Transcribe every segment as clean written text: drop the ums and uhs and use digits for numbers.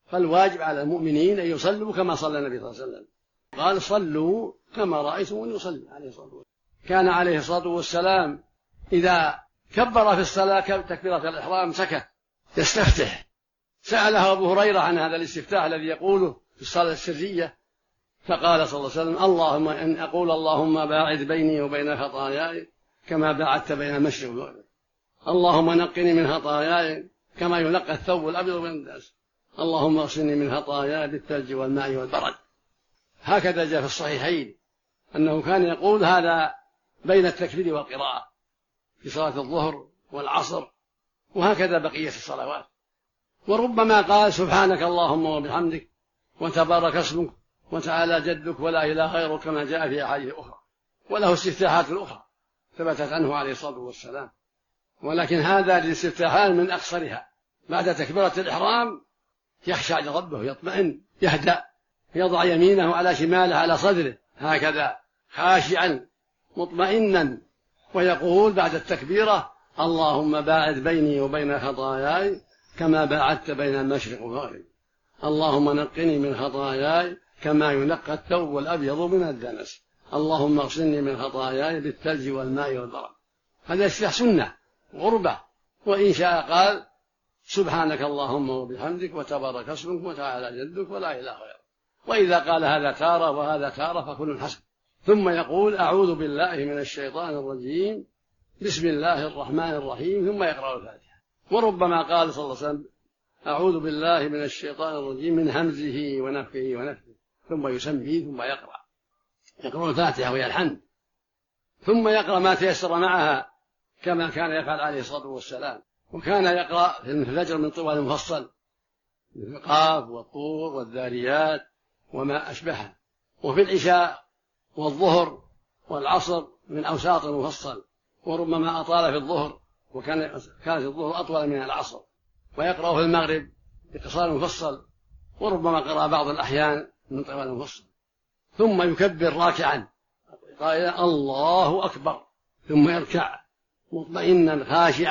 فالواجب على المؤمنين أن يصلوا كما صلى النبي صلى الله عليه وسلم، قال صلوا كما رأيتموني يصلي عليه الصلاة والسلام. كان عليه الصلاة والسلام إذا كبر في الصلاة تكبيرة الإحرام سكت يستفتح. سأله أبو هريرة عن هذا الاستفتاح الذي يقوله في الصلاة السرية، فقال صلى الله عليه وسلم اللهم أن أقول اللهم باعد بيني وبين خطاياي كما باعدت بين المشرق والمغرب، اللهم نقني من خطاياي كما ينقى الثوب الأبيض من الدنس، اللهم اغسلني من خطاياي بالثلج والماء والبرد. هكذا جاء في الصحيحين أنه كان يقول هذا بين التكبير والقراءة في صلاة الظهر والعصر، وهكذا بقية الصلوات. وربما قال سبحانك اللهم وبحمدك وتبارك اسمك وتعالى جدك ولا إله غيرك كما جاء في أحاديث أخرى، وله استفتاحات أخرى ثبتت عنه عليه الصلاة والسلام، ولكن هذا الاستفتاحات من أقصرها. بعد تكبيرة الإحرام يخشى على ربه، يطمئن، يهدأ، يضع يمينه على شماله على صدره هكذا خاشعا مطمئنا، ويقول بعد التكبيرة اللهم باعد بيني وبين خطاياي كما باعدت بين المشرق والمغرب، اللهم نقني من خطاياي كما ينقى الثوب الأبيض من الدنس، اللهم اغسلني من خطاياي بالثلج والماء والبرد. هذا استفتاح سنة غربة. وإن شاء قال سبحانك اللهم وبحمدك وتبارك اسمك وتعالى جدك ولا إله غيرك. وإذا قال هذا تارة وهذا تارة فكل حسن. ثم يقول أعوذ بالله من الشيطان الرجيم بسم الله الرحمن الرحيم، ثم يقرأ الفاتحة. وربما قال صلى الله عليه وسلم أعوذ بالله من الشيطان الرجيم من همزه ونفخه ونفثه، ثم يسميه ثم يقرأ الفاتحة وهي الحمد، ثم يقرأ ما تيسر معها كما كان يفعل عليه الصلاة والسلام. وكان يقرأ في الفجر من طوال مفصل مثل قاف والطور والذاريات وما أشبهه، وفي العشاء والظهر والعصر من أوساط مفصل، وربما أطال في الظهر كانت الظهر أطول من العصر، ويقرأ في المغرب بقصار مفصل، وربما قرأ بعض الأحيان من طوال مفصل، ثم يكبر راكعا قائلا الله أكبر، ثم يركع مطمئنا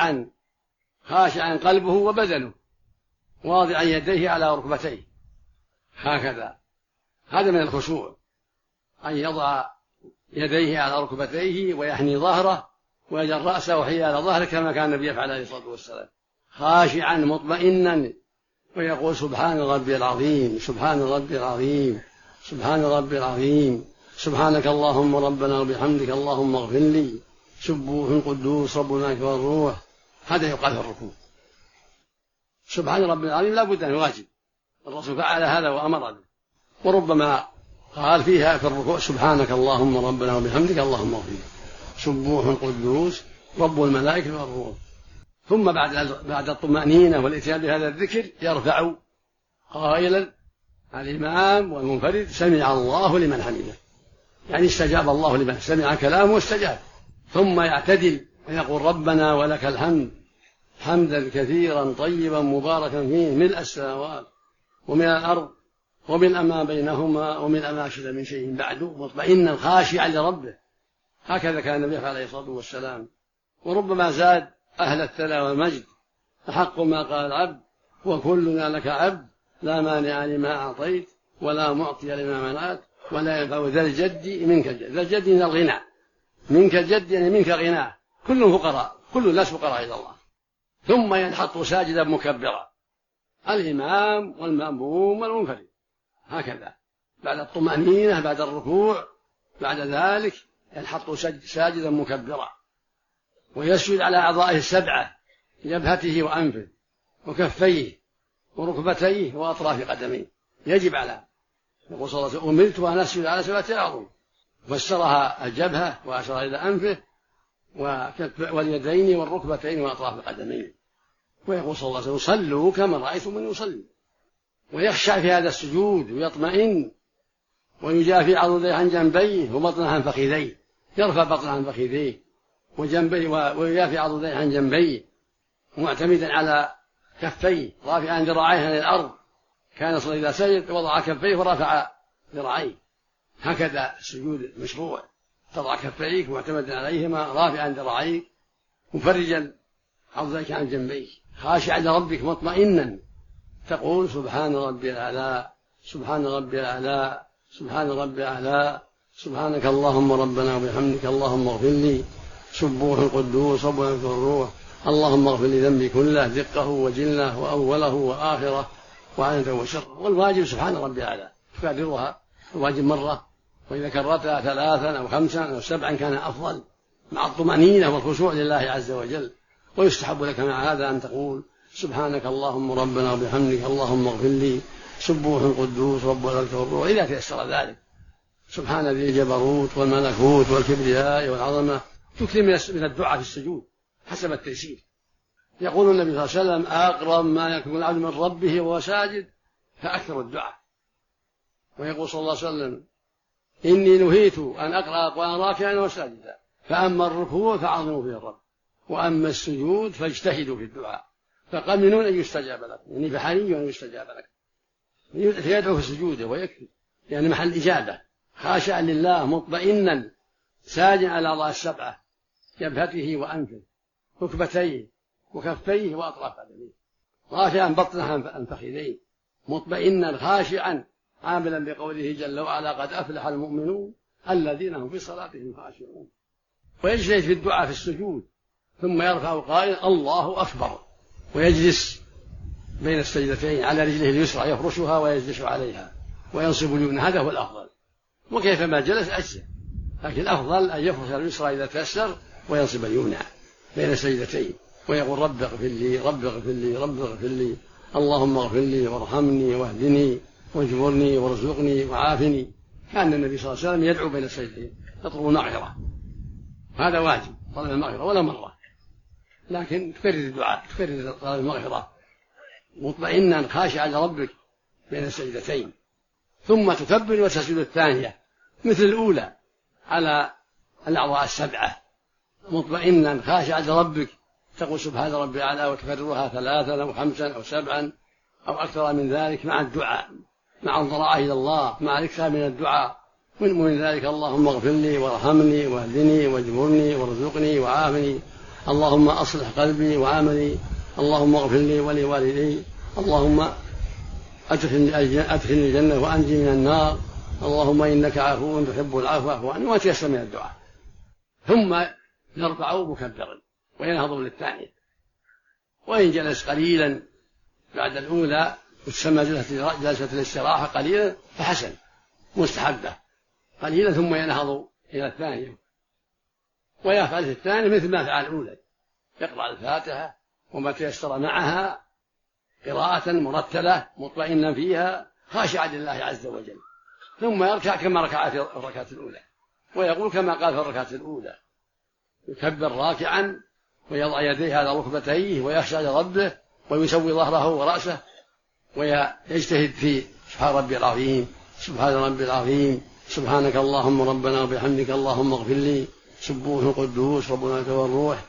خاشعا قلبه وبدنه، واضعا يديه على ركبتيه هكذا. هذا من الخشوع، أن يضع يديه على ركبتيه ويحني ظهره ويجعل رأسه حيال ظهره كما كان النبي يفعل عليه الصلاة والسلام، خاشعا مطمئنا، ويقول سبحان ربي العظيم سبحان ربي العظيم سبحان ربي العظيم، سبحانك اللهم ربنا وبحمدك اللهم اغفر لي، سبوح قدوس رب الملائكة والروح. هذا يقال في الركوع سبحان ربي العظيم، لا بد أن واجب، الرسول فعل هذا وأمر به. وربما قال فيها في الركوع سبحانك اللهم ربنا وبحمدك اللهم اغفر لي، سبوح قدوس رب الملائكة والروح. ثم بعد الطمأنينة والإتيان بهذا الذكر يرفع قائلا الإمام والمنفرد سمع الله لمن حمده، يعني استجاب الله لمن سمع كلامه واستجاب. ثم يعتدل ويقول ربنا ولك الحمد حمدا كثيرا طيبا مباركا فيه ملء السماوات ومن الأرض ومن ما بينهما ومن ما شئت من شيء بعد، مطمئنا خاشعا لربه. هكذا كان النبي عليه الصلاة والسلام. وربما زاد أهل الثناء والمجد أحق ما قال العبد وكلنا لك عبد لا مانع لما أعطيت ولا معطي لما منعت ولا ينفع ذا الجد منك الجد. ذا الجد من الغنى، منك الجد يعني منك غناه، كلهم فقراء، كل الناس فقراء إلى الله. ثم ينحط ساجدا مكبرا الإمام والمأموم والمنفرد هكذا بعد الطمأنينة بعد الركوع. بعد ذلك ينحط ساجدا مكبرا ويسجد على أعضائه السبعة، جبهته وأنفه وكفيه وركبتيه وأطراف قدميه. يجب على يقول صلى الله عليه وسلم أمرت أن أسجد على 7 أعظم، فسرها الجبهة وأشار إلى أنفه واليدين والركبتين وأطراف القدمين. ويقول صلى الله عليه وسلم صلوا كما رأيتم من يصلي، ويخشع في هذا السجود ويطمئن ويجافي عضديه عن جنبيه وبطنه عن فخذيه، يرفع بطنه عن فخذيه وجنبيه ويجافي عضديه عن جنبيه معتمدا على كفيه رافعا ذراعيه عن الأرض. كان صلى إذا سجد وضع كفيه ورفع ذراعيه، هكذا السجود مشروع، تضع كفيك معتمدا عليهما رافعا ذراعيك مفرجا عضديك عن جنبيك خاشعا لربك مطمئنا تقول سبحان ربي الأعلى، سبحان ربي الأعلى، سبحان ربي الأعلى، سبحانك اللهم ربنا وبحمدك اللهم اغفر لي، سبوح قدوس رب الروح، اللهم اغفر لي ذنبي كله دقه وجله وأوله وآخره وعنته وشره. والواجب سبحان ربي الأعلى تكررها الواجب مرة، وإذا كررتها 3 أو 5 أو 7 كان أفضل مع الطمأنينة والخشوع لله عز وجل. ويستحب لك مع هذا أن تقول سبحانك اللهم ربنا وبحمدك اللهم اغفر لي، سبوح قدوس رب الروح إذا تيسر ذلك، سبحان ذي الجبروت والملكوت والكبرياء والعظمة. تكثر من الدعاء في السجود حسب التيسير. يقول النبي صلى الله عليه وسلم أقرب ما يكون العبد من ربه وهو ساجد فأكثر الدعاء. ويقول صلى الله عليه وسلم إني نهيت أن أقرأ القرآن راكعا وساجدا، فأما الركوع فعظموا فيه الرب، وأما السجود فاجتهدوا في الدعاء فقمنون أن يستجاب لكم، يعني فحري أن يستجاب لكم. يدعو في سجوده ويكفي، يعني محل إجابة، خاشعا لله مطمئنا ساجدا على الأعضاء السبعة، جبهته وأنفه ركبتيه وكفيه وأطراف قدميه، رافعا بطنه عن فخذيه، مطمئنا خاشعا عاملا بقوله جل وعلا قد أفلح المؤمنون الذين هم في صلاتهم خاشعون. ويجلس في الدعاء في السجود ثم يرفع قائلا الله أكبر، ويجلس بين السجدتين على رجله اليسرى يفرشها ويجلس عليها وينصب اليمنى، هذا هو الأفضل. وكيفما جلس أجزاء، لكن الأفضل أن يفرش اليسرى إذا تيسر وينصب اليمنى بين السجدتين ويقول رب اغفر لي رب اغفر لي رب اغفر لي، اللهم اغفر لي وارحمني واهدني واجبرني وارزقني وعافني. كان النبي صلى الله عليه وسلم يدعو بين السجدتين يطلب المغفرة، هذا واجب طلب المغفرة ولا مرة، لكن تكرر الدعاء تكرر طلب المغفرة مطمئنا خاشعا لربك بين السجدتين، ثم تكبر وتسجد الثانية مثل الأولى على الأعضاء السبعة مطمئنا خاشعا لربك، تقول سبحان ربي الأعلى وتكررها 3 أو 5 أو 7 أو أكثر من ذلك مع الدعاء مع الضراعة إلى الله مع الإكثار من الدعاء من ذلك اللهم اغفر لي وارحمني واهدني واجبرني وارزقني وعافني، اللهم أصلح قلبي وعملي، اللهم اغفر لي ولوالدي، اللهم أدخلني الجنة وأنجي من النار، اللهم إنك عفو تحب العفو فاعف عني، وتيسر من الدعاء. ثم يرفع مكبرا وينهض للثانية، وإن جلس قليلا بعد الأولى وتسمى جلسة الاستراحة قليلا فحسن مستحبة قليلا، ثم ينهض إلى الثانية ويفعل في الثانية مثل ما فعل الأولى، يقرأ الفاتحة وما تيسر معها قراءة مرتلة مطمئنا فيها خاشعا لله عز وجل، ثم يركع كما ركع في الركعة الأولى ويقول كما قال في الركعة الأولى، يكبر راكعا ويضع يديه على ركبتيه ويخشع لربه ويسوي ظهره ورأسه ويجتهد في سبحان ربي العظيم سبحان ربي العظيم سبحانك اللهم ربنا وبحمدك اللهم اغفر لي، سبوح قدوس ربنا الروح.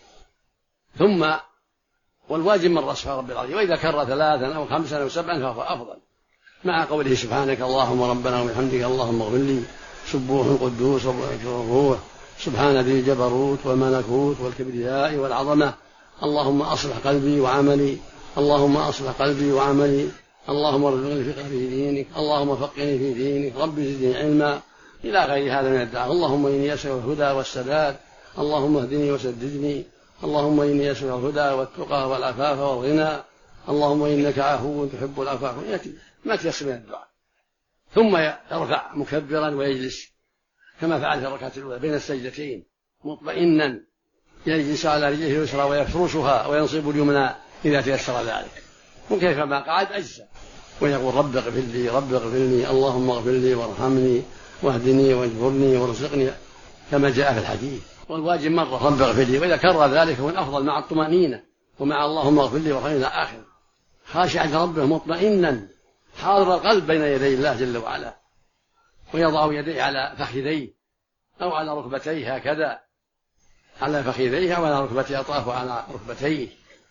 ثم والواجب مرة سبحان ربي العظيم، وإذا كرر 3 أو 5 أو 7 فهو أفضل، مع قوله سبحانك اللهم ربنا وبحمدك اللهم اغفر لي، سبوح قدوس ربنا الروح، سبحان ذي الجبروت والملكوت والكبرياء والعظمة، اللهم أصلح قلبي وعملي، اللهم أصلح قلبي وعملي، اللهم ارزقني الفقه في دينك، اللهم فقهني في دينك، رب زدني علما، إلى غير هذا من الدعاء. اللهم إني أسأل الهدى والسداد، اللهم اهدني وسددني، اللهم إني أسأل الهدى والتقى والعفاف والغنى، اللهم إنك عفو تحب العفو يأتي ما تيسر من الدعاء. ثم يرفع مكبرا ويجلس كما فعل في الركعة الأولى بين السجدتين مطمئنا، يجلس على رجله اليسرى ويفرشها وينصب اليمنى إذا تيسر ذلك، وكيفما قعد أجزاء، ويقول رب اغفر لي رب اغفر لي، اللهم اغفر لي وارحمني واهدني واجبرني وارزقني كما جاء في الحديث. والواجب مرة رب اغفر لي، وإذا كرر ذلك هو الأفضل مع الطمأنينة ومع اللهم اغفر لي وارحمني إلى آخر، خاشعا لربه مطمئنا حاضر القلب بين يدي الله جل وعلا، ويضع يديه على فخذيه أو على ركبتيه هكذا على فخذيه أو على ركبتيه أطراف على ركبتيه،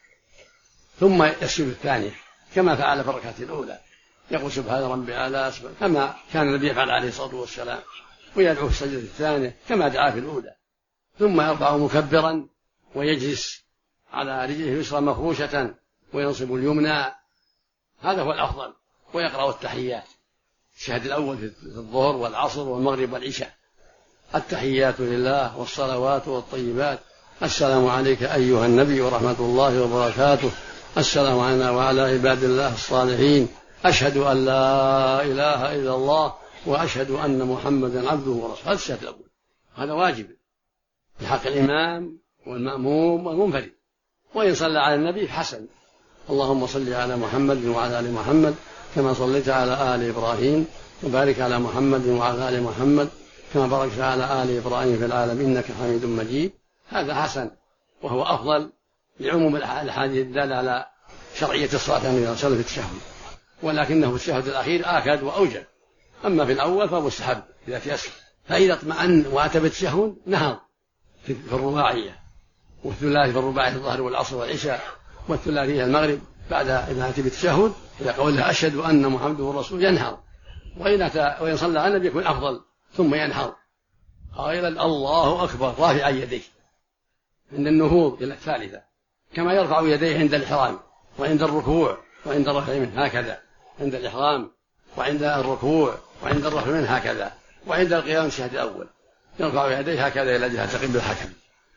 ثم يسجد الثانية كما فعل في الركعة الأولى، يقول سبحان ربي الأعلى كما كان النبي يفعل عليه الصلاة والسلام، ويدعو في السجدة الثانية كما دعا في الأولى، ثم يرفع مكبرا ويجلس على رجله اليسرى مفروشة وينصب اليمنى هذا هو الأفضل. ويقرأ التحيات، الشهد الأول في الظهر والعصر والمغرب والعشاء: التحيات لله والصلوات والطيبات، السلام عليك أيها النبي ورحمة الله وبركاته، السلام علينا وعلى عباد الله الصالحين، أشهد أن لا إله إلا الله وأشهد أن محمدا عبده ورسوله. هذا الشهد الأول، هذا واجب في حق الإمام والمأموم والمنفرد. وإن صلى على النبي فحسن: اللهم صل على محمد وعلى آل محمد كما صليت على آل إبراهيم وبارك على محمد وعلى آل محمد كما باركت على آل إبراهيم في العالمين إنك حميد مجيد. هذا حسن وهو أفضل لعموم الأحاديث الدالة على شرعية الصلاة على النبي صلى الله عليه وسلم في التشهد، ولكنه في التشهد الأخير آكد وأوجب. أما في الأول فمستحب إذا تيسر. فإذا اطمأن وأتى بالتشهد نهض في الرباعية، والثلاثي في الرباعية الظهر والعصر والعشاء، والثلاثية المغرب بعد إذا أتى بالتشهد إذا قولها أشهد أن محمد رسول ينهض. وإن صلى على النبي يكون أفضل ثم ينهض قائلا الله أكبر رافعا يديه عند النهوض إلى الثالثة، كما يرفع يديه عند الإحرام وعند الركوع وعند الرفع منه هكذا، عند الإحرام وعند الركوع وعند الرفع منه هكذا، وعند القيام الشهد الأول يرفع يديه هكذا إلى جهة قبل الحكم.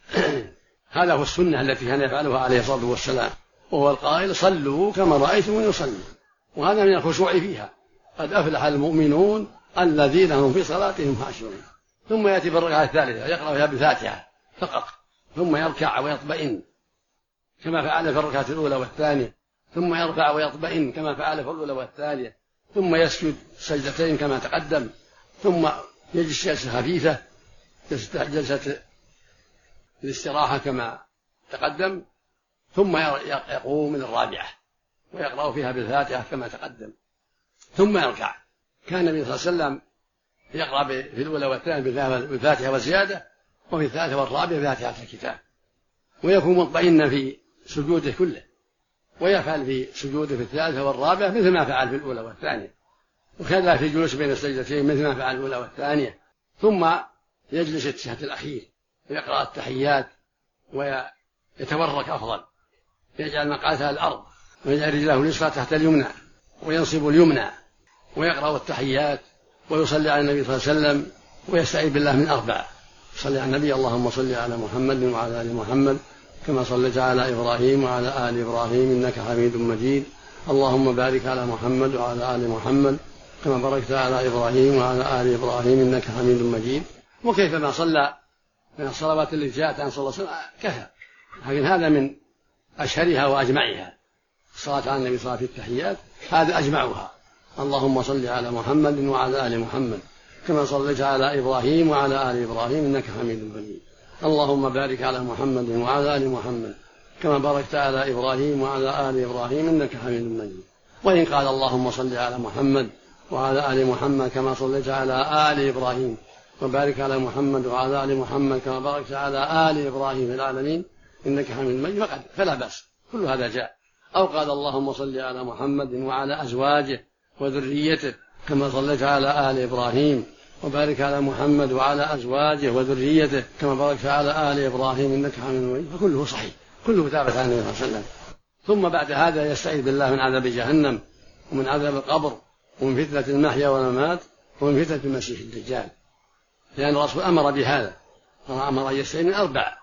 هذا هو السنة التي كان يفعلها عليه الصلاة والسلام، وهو القائل صلوا كما رأيتم يصلي، وهذا من الخشوع فيها: قد أفلح المؤمنون الذين هم في صلاتهم خاشعون. ثم يأتي بالركعة الثالثة يقرأ فيها بالفاتحة فقط، ثم يركع ويطمئن كما فعل في الركعة الأولى والثانية، ثم يرفع ويطمئن كما فعل في الأولى والثانية، ثم يسجد سجدتين كما تقدم، ثم يجلس جلسة خفيفة جلسة الاستراحة كما تقدم، ثم يقوم من الرابعة ويقرأ فيها بالفاتحة كما تقدم، ثم يركع. كان النبي صلى الله عليه وسلم يقرأ في الأولى والثانية بالفاتحة والزيادة، وفي الثالثة والرابعة بفاتحة الكتاب، ويكون مطمئنا في سجوده كله، ويفعل في سجوده في الثالثة والرابعة مثل ما فعل في الأولى والثانية، وكذا في الجلوس بين السجدتين مثل ما فعل الأولى والثانية. ثم يجلس التشهد الأخير ويقرأ التحيات ويتورك أفضل، يجعل مقعدها الأرض ويجعل رجله اليسرى تحت اليمنى وينصب اليمنى، ويقرأ التحيات ويصلي على النبي صلى الله عليه وسلم ويستعيذ بالله من أربع: صلي على النبي اللهم صل على محمد وعلى آل محمد كما صليت على إبراهيم وعلى آل إبراهيم إنك حميد مجيد، اللهم بارك على محمد وعلى آل محمد كما باركت على إبراهيم وعلى آل إبراهيم إنك حميد مجيد. وكيفما صلى من الصلوات التي جاءت عن صلى الله عليه وسلم كفى، لكن هذا من أشهرها وأجمعها. الصلاة على النبي صلى الله عليه وسلم في التحيات هذا أجمعها: اللهم صل على محمد وعلى آل محمد كما صليت على إبراهيم وعلى آل إبراهيم إنك حميد مجيد، اللهم بارك على محمد وعلى آل محمد كما باركت على إبراهيم وعلى آل إبراهيم إنك حميد مجيد. وإن قال اللهم صل على محمد وعلى آل محمد كما صليت على آل إبراهيم وبارك على محمد وعلى آل محمد كما باركت على آل إبراهيم في العالمين إنك حميد مجيد فلا بأس، كل هذا جاء. أو قال اللهم صل على محمد وعلى أزواجه وذريته كما صليت على آل إبراهيم وبارك على محمد وعلى أزواجه وذريته كما باركت على آل إبراهيم إنك حميد مجيد، فكله صحيح، كله ثابت عن النبي صلى الله عليه وسلم. ثم بعد هذا يستعيذ بالله من عذاب جهنم ومن عذاب القبر ومن فتنة المحيا والممات ومن فتنة المسيح الدجال، لأن الرسول أمر بهذا، أمر أن يستعيذ من أربع،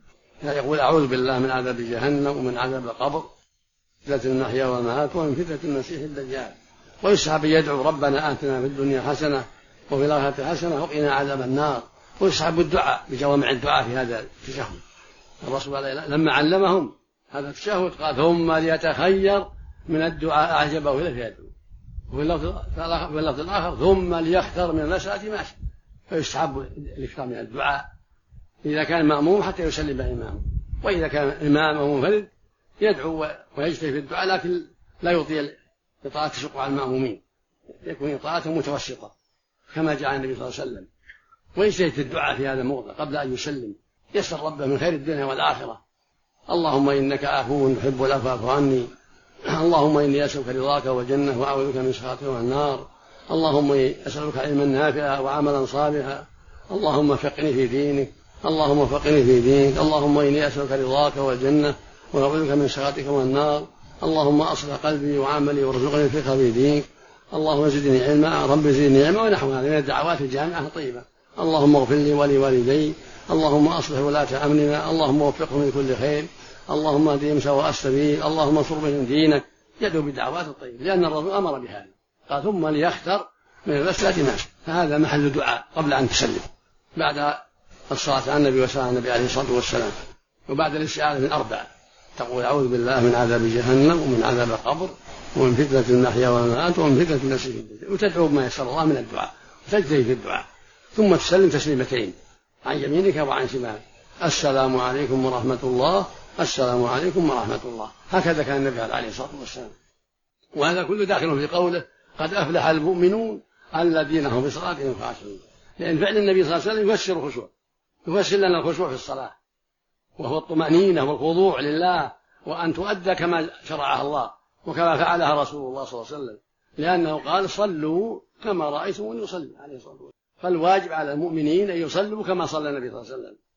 يقول أعوذ بالله من عذاب جهنم ومن عذاب القبر فتنة المحيا والممات ومن فتنة المسيح الدجال. ويسحب يدعو ربنا آتنا في الدنيا حسنة وفي الآخرة حسنة وقنا عذاب النار، ويسحب الدعاء بجوامع الدعاء في هذا التشهد. الرسول لما علمهم هذا التشهد قال ثم ليتخير من الدعاء أعجبه إليه فيدعو، وفي اللفظ الآخر ثم ليختر من المسألة ما شاء. فيسحب الاكثار من الدعاء إذا كان مأموم حتى يسلم إمامه، وإذا كان إمام أو منفرد يدعو ويجتهد في الدعاء، لكن لا يطيل إطاعة تشق على المأمومين، يكون إطاعته متوسطة كما جاء النبي صلى الله عليه وسلم، ويجتهد في الدعاء في هذا الموضع قبل أن يسلم، يسأل ربه من خير الدنيا والآخرة: اللهم إنك عفو تحب العفو فاعف عني، اللهم إني أسألك رضاك والجنة وأعوذ بك من سخطك والنار، اللهم أسألك علما نافعا وعملا صالحا، اللهم فقني في دينك، اللهم فقني في دينك، اللهم إني أسألك رضاك والجنة وأعوذ بك من سخطك والنار، اللهم أصلح قلبي وعملي وارزقني الفقه في دينك، اللهم زدني علما، رب زدني علما، ونحو هذا من الدعوات الجامعة الطيبة. اللهم اغفر لي ولوالدي، اللهم أصلح ولاة أمرنا، اللهم وفقهم لكل خير، اللهم اهدهم سواء السبيل، اللهم انصر بهم دينك. يدعو بالدعوات الطيبة لأن الرسول أمر بهذا، قال ثم ليختر من المسألة ناس، فهذا محل دعاء قبل أن تسلم، بعد الصلاة على النبي وسلام النبي عليه الصلاة والسلام، وبعد الاستعاذة من أربع، تقول أعوذ بالله من عذاب جهنم ومن عذاب القبر ومن فتنة المحيا والممات ومن فتنة المسيح الدجال، وتدعو بما يسر الله من الدعاء وتجتهد في الدعاء، ثم تسلم تسليمتين عن يمينك وعن شمالك، السلام عليكم ورحمة الله، السلام عليكم ورحمة الله. هكذا كان النبي عليه الصلاة والسلام. وهذا كله داخل في قوله قد أفلح المؤمنون الذين هم في صلاتهم خاشعون، لأن فعل النبي صلى الله عليه وسلم يفسر الخشوع، يفسر لنا الخشوع في الصلاة، وهو الطمأنينة والخضوع لله، وأن تؤدى كما شرعها الله وكما فعلها رسول الله صلى الله عليه وسلم، لأنه قال صلوا كما رأيتموني يصلي عليه الصلاة والسلام. فالواجب على المؤمنين أن يصلوا كما صلى النبي صلى الله عليه وسلم،